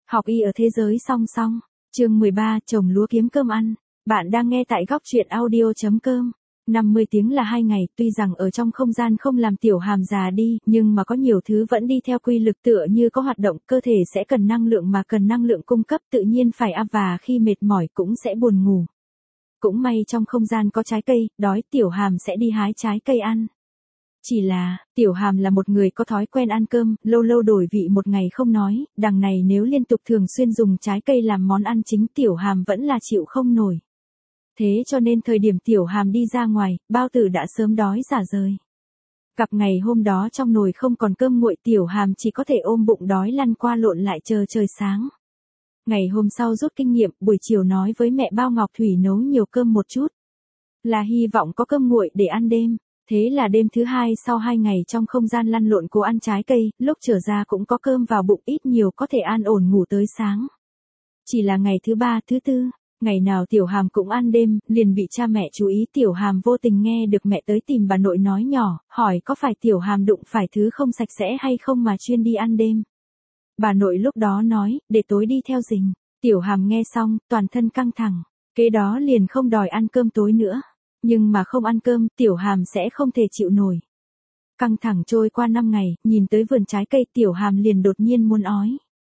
Học y ở thế giới song song. Chương 13, trồng lúa kiếm cơm ăn. Bạn đang nghe tại góc truyện audio.com. 50 tiếng là 2 ngày, tuy rằng ở trong không gian không làm Tiểu Hàm già đi, nhưng mà có nhiều thứ vẫn đi theo quy luật, tựa như có hoạt động, cơ thể sẽ cần năng lượng mà cần năng lượng cung cấp tự nhiên phải ăn, và khi mệt mỏi cũng sẽ buồn ngủ. Cũng may trong không gian có trái cây, đói Tiểu Hàm sẽ đi hái trái cây ăn. Chỉ là, Tiểu Hàm là một người có thói quen ăn cơm, lâu lâu đổi vị một ngày không nói, đằng này nếu liên tục thường xuyên dùng trái cây làm món ăn chính Tiểu Hàm vẫn là chịu không nổi. Thế cho nên thời điểm Tiểu Hàm đi ra ngoài, bao tử đã sớm đói rả rời. Gặp ngày hôm đó trong nồi không còn cơm nguội, Tiểu Hàm chỉ có thể ôm bụng đói lăn qua lộn lại chờ trời sáng. Ngày hôm sau rút kinh nghiệm, buổi chiều nói với mẹ bao Ngọc Thủy nấu nhiều cơm một chút. Là hy vọng có cơm nguội để ăn đêm. Thế là đêm thứ 2 sau 2 ngày trong không gian lăn lộn cố ăn trái cây, lúc trở ra cũng có cơm vào bụng, ít nhiều có thể an ổn ngủ tới sáng. Chỉ là ngày thứ 3, thứ 4, ngày nào Tiểu Hàm cũng ăn đêm, liền bị cha mẹ chú ý. Tiểu Hàm vô tình nghe được mẹ tới tìm bà nội nói nhỏ, hỏi có phải Tiểu Hàm đụng phải thứ không sạch sẽ hay không mà chuyên đi ăn đêm. Bà nội lúc đó nói, để tối đi theo rình. Tiểu Hàm nghe xong, toàn thân căng thẳng, kế đó liền không đòi ăn cơm tối nữa. Nhưng mà không ăn cơm, Tiểu Hàm sẽ không thể chịu nổi. Căng thẳng trôi qua 5 ngày, nhìn tới vườn trái cây Tiểu Hàm liền đột nhiên muốn ói.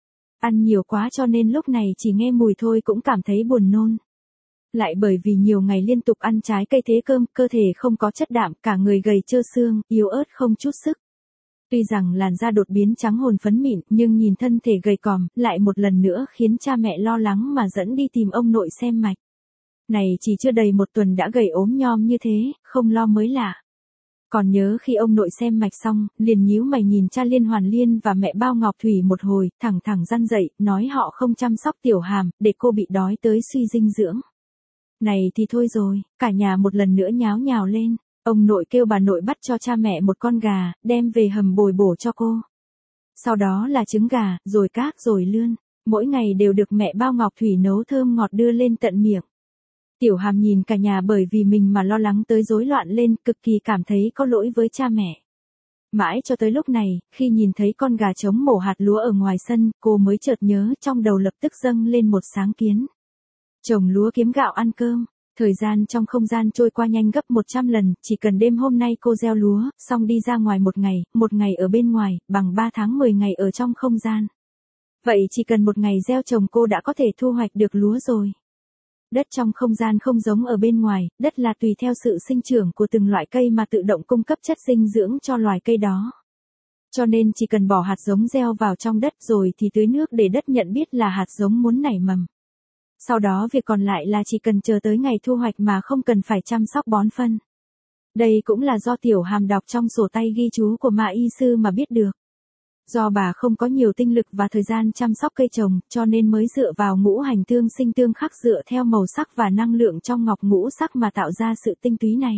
Ăn nhiều quá cho nên lúc này chỉ nghe mùi thôi cũng cảm thấy buồn nôn. Lại bởi vì nhiều ngày liên tục ăn trái cây thế cơm, cơ thể không có chất đạm, cả người gầy trơ xương, yếu ớt không chút sức. Tuy rằng làn da đột biến trắng hồn phấn mịn, nhưng nhìn thân thể gầy còm, lại một lần nữa khiến cha mẹ lo lắng mà dẫn đi tìm ông nội xem mạch. Này chỉ chưa đầy 1 tuần đã gầy ốm nhom như thế, không lo mới lạ. Còn nhớ khi ông nội xem mạch xong, liền nhíu mày nhìn cha Liên Hoàn Liên và mẹ bao Ngọc Thủy một hồi, thẳng răn dậy, nói họ không chăm sóc Tiểu Hàm, để cô bị đói tới suy dinh dưỡng. Này thì thôi rồi, cả nhà một lần nữa nháo nhào lên, ông nội kêu bà nội bắt cho cha mẹ một con gà, đem về hầm bồi bổ cho cô. Sau đó là trứng gà, rồi cát rồi lươn, mỗi ngày đều được mẹ bao Ngọc Thủy nấu thơm ngọt đưa lên tận miệng. Tiểu Hàm nhìn cả nhà bởi vì mình mà lo lắng tới rối loạn lên, cực kỳ cảm thấy có lỗi với cha mẹ. Mãi cho tới lúc này, khi nhìn thấy con gà trống mổ hạt lúa ở ngoài sân, cô mới chợt nhớ, trong đầu lập tức dâng lên một sáng kiến. Trồng lúa kiếm gạo ăn cơm. Thời gian trong không gian trôi qua nhanh gấp 100 lần, chỉ cần đêm hôm nay cô gieo lúa, xong đi ra ngoài một ngày ở bên ngoài, bằng 3 tháng 10 ngày ở trong không gian. Vậy chỉ cần 1 ngày gieo trồng cô đã có thể thu hoạch được lúa rồi. Đất trong không gian không giống ở bên ngoài, đất là tùy theo sự sinh trưởng của từng loại cây mà tự động cung cấp chất dinh dưỡng cho loài cây đó. Cho nên chỉ cần bỏ hạt giống gieo vào trong đất rồi thì tưới nước để đất nhận biết là hạt giống muốn nảy mầm. Sau đó việc còn lại là chỉ cần chờ tới ngày thu hoạch mà không cần phải chăm sóc bón phân. Đây cũng là do Tiểu Hàm đọc trong sổ tay ghi chú của Ma Y Sư mà biết được. Do bà không có nhiều tinh lực và thời gian chăm sóc cây trồng, cho nên mới dựa vào ngũ hành tương sinh tương khắc, dựa theo màu sắc và năng lượng trong ngọc ngũ sắc mà tạo ra sự tinh túy này.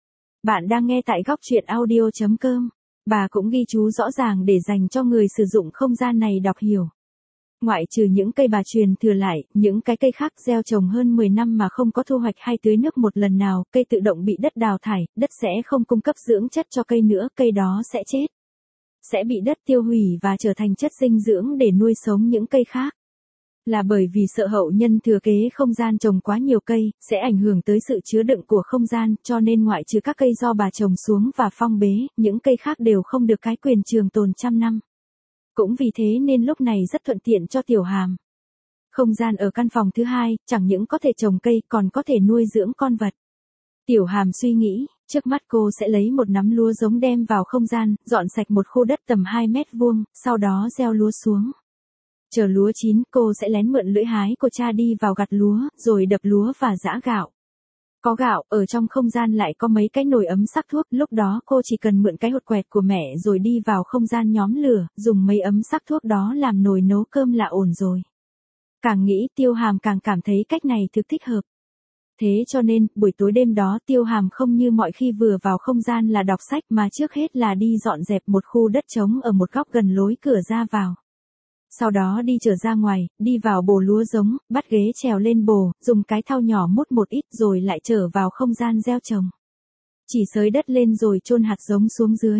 Bạn đang nghe tại góc truyện audio.com. Bà cũng ghi chú rõ ràng để dành cho người sử dụng không gian này đọc hiểu. Ngoại trừ những cây bà truyền thừa lại, những cái cây khác gieo trồng hơn 10 năm mà không có thu hoạch hay tưới nước một lần nào, cây tự động bị đất đào thải, đất sẽ không cung cấp dưỡng chất cho cây nữa, cây đó sẽ chết. Sẽ bị đất tiêu hủy và trở thành chất dinh dưỡng để nuôi sống những cây khác. Là bởi vì sợ hậu nhân thừa kế không gian trồng quá nhiều cây, sẽ ảnh hưởng tới sự chứa đựng của không gian, cho nên ngoại trừ các cây do bà trồng xuống và phong bế, những cây khác đều không được cái quyền trường tồn trăm năm. Cũng vì thế nên lúc này rất thuận tiện cho Tiểu Hàm. Không gian ở căn phòng thứ 2, chẳng những có thể trồng cây còn có thể nuôi dưỡng con vật. Tiểu Hàm suy nghĩ, trước mắt cô sẽ lấy một nắm lúa giống đem vào không gian, dọn sạch một khu đất tầm 2 mét vuông, sau đó gieo lúa xuống. Chờ lúa chín, cô sẽ lén mượn lưỡi hái của cha đi vào gặt lúa, rồi đập lúa và giã gạo. Có gạo, ở trong không gian lại có mấy cái nồi ấm sắc thuốc, lúc đó cô chỉ cần mượn cái hột quẹt của mẹ rồi đi vào không gian nhóm lửa, dùng mấy ấm sắc thuốc đó làm nồi nấu cơm là ổn rồi. Càng nghĩ Tiêu Hàm càng cảm thấy cách này thực thích hợp. Thế cho nên, buổi tối đêm đó Tiêu Hàm không như mọi khi vừa vào không gian là đọc sách mà trước hết là đi dọn dẹp một khu đất trống ở một góc gần lối cửa ra vào. Sau đó đi trở ra ngoài, đi vào bồ lúa giống, bắt ghế trèo lên bồ, dùng cái thau nhỏ múc một ít rồi lại trở vào không gian gieo trồng. Chỉ xới đất lên rồi chôn hạt giống xuống dưới.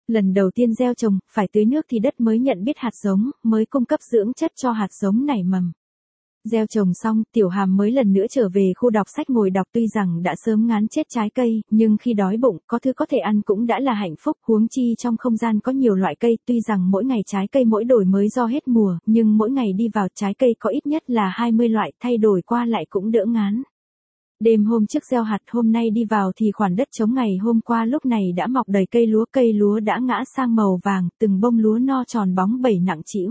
Lần đầu tiên gieo trồng, phải tưới nước thì đất mới nhận biết hạt giống, mới cung cấp dưỡng chất cho hạt giống nảy mầm. Gieo trồng xong, Tiểu Hàm mới lần nữa trở về khu đọc sách ngồi đọc, tuy rằng đã sớm ngán chết trái cây, nhưng khi đói bụng, có thứ có thể ăn cũng đã là hạnh phúc, huống chi trong không gian có nhiều loại cây, tuy rằng mỗi ngày trái cây mỗi đổi mới do hết mùa, nhưng mỗi ngày đi vào trái cây có ít nhất là 20 loại, thay đổi qua lại cũng đỡ ngán. Đêm hôm trước gieo hạt, hôm nay đi vào thì khoản đất trống ngày hôm qua lúc này đã mọc đầy cây lúa đã ngã sang màu vàng, từng bông lúa no tròn bóng bẩy nặng trĩu.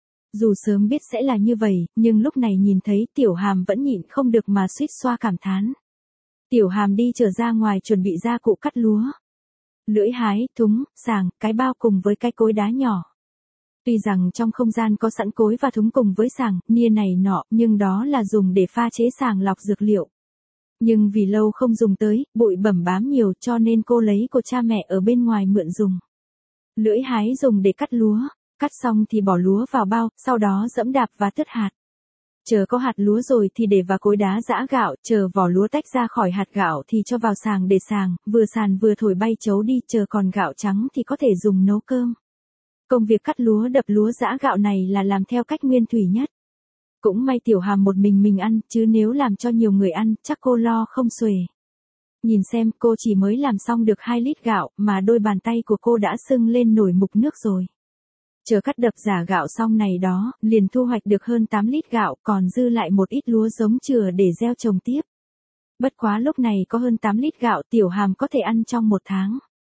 Dù sớm biết sẽ là như vậy, nhưng lúc này nhìn thấy Tiểu Hàm vẫn nhịn không được mà suýt xoa cảm thán. Tiểu Hàm đi trở ra ngoài chuẩn bị gia cụ cắt lúa. Lưỡi hái, thúng, sàng, cái bao cùng với cái cối đá nhỏ. Tuy rằng trong không gian có sẵn cối và thúng cùng với sàng, nia này nọ, nhưng đó là dùng để pha chế sàng lọc dược liệu. Nhưng vì lâu không dùng tới, bụi bẩm bám nhiều cho nên cô lấy của cha mẹ ở bên ngoài mượn dùng. Lưỡi hái dùng để cắt lúa. Cắt xong thì bỏ lúa vào bao, sau đó giẫm đạp và tứt hạt. Chờ có hạt lúa rồi thì để vào cối đá giã gạo, chờ vỏ lúa tách ra khỏi hạt gạo thì cho vào sàng để sàng, vừa sàn vừa thổi bay chấu đi, chờ còn gạo trắng thì có thể dùng nấu cơm. Công việc cắt lúa đập lúa giã gạo này là làm theo cách nguyên thủy nhất. Cũng may Tiểu Hàm một mình ăn, chứ nếu làm cho nhiều người ăn, chắc cô lo không xuể. Nhìn xem, cô chỉ mới làm xong được 2 lít gạo, mà đôi bàn tay của cô đã sưng lên nổi mục nước rồi. Chờ cắt đập giả gạo xong này đó, liền thu hoạch được hơn 8 lít gạo, còn dư lại một ít lúa giống chừa để gieo trồng tiếp. Bất quá lúc này có hơn 8 lít gạo Tiểu Hàm có thể ăn trong 1 tháng.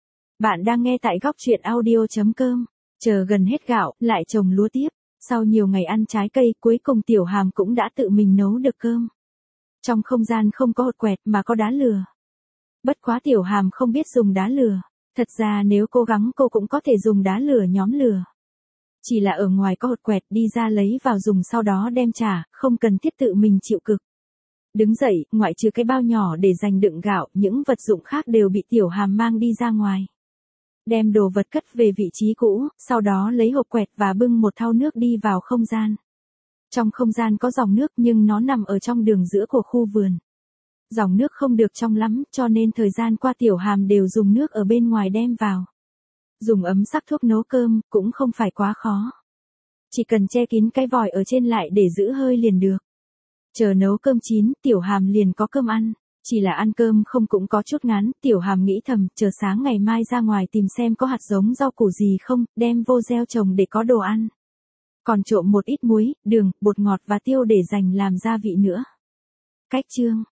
Bạn đang nghe tại góc truyện audio.com. Chờ gần hết gạo, lại trồng lúa tiếp. Sau nhiều ngày ăn trái cây, cuối cùng Tiểu Hàm cũng đã tự mình nấu được cơm. Trong không gian không có hột quẹt mà có đá lửa. Bất quá Tiểu Hàm không biết dùng đá lửa. Thật ra nếu cố gắng cô cũng có thể dùng đá lửa nhóm lửa. Chỉ là ở ngoài có hột quẹt, đi ra lấy vào dùng sau đó đem trả, không cần thiết tự mình chịu cực. Đứng dậy, ngoại trừ cái bao nhỏ để dành đựng gạo, những vật dụng khác đều bị Tiểu Hàm mang đi ra ngoài. Đem đồ vật cất về vị trí cũ, sau đó lấy hộp quẹt và bưng một thau nước đi vào không gian. Trong không gian có dòng nước nhưng nó nằm ở trong đường giữa của khu vườn. Dòng nước không được trong lắm cho nên thời gian qua Tiểu Hàm đều dùng nước ở bên ngoài đem vào. Dùng ấm sắc thuốc nấu cơm cũng không phải quá khó. Chỉ cần che kín cái vòi ở trên lại để giữ hơi liền được. Chờ nấu cơm chín, Tiểu Hàm liền có cơm ăn. Chỉ là ăn cơm không cũng có chút ngán, Tiểu Hàm nghĩ thầm, chờ sáng ngày mai ra ngoài tìm xem có hạt giống rau củ gì không, đem vô gieo trồng để có đồ ăn. Còn trộm một ít muối, đường, bột ngọt và tiêu để dành làm gia vị nữa. Cách chương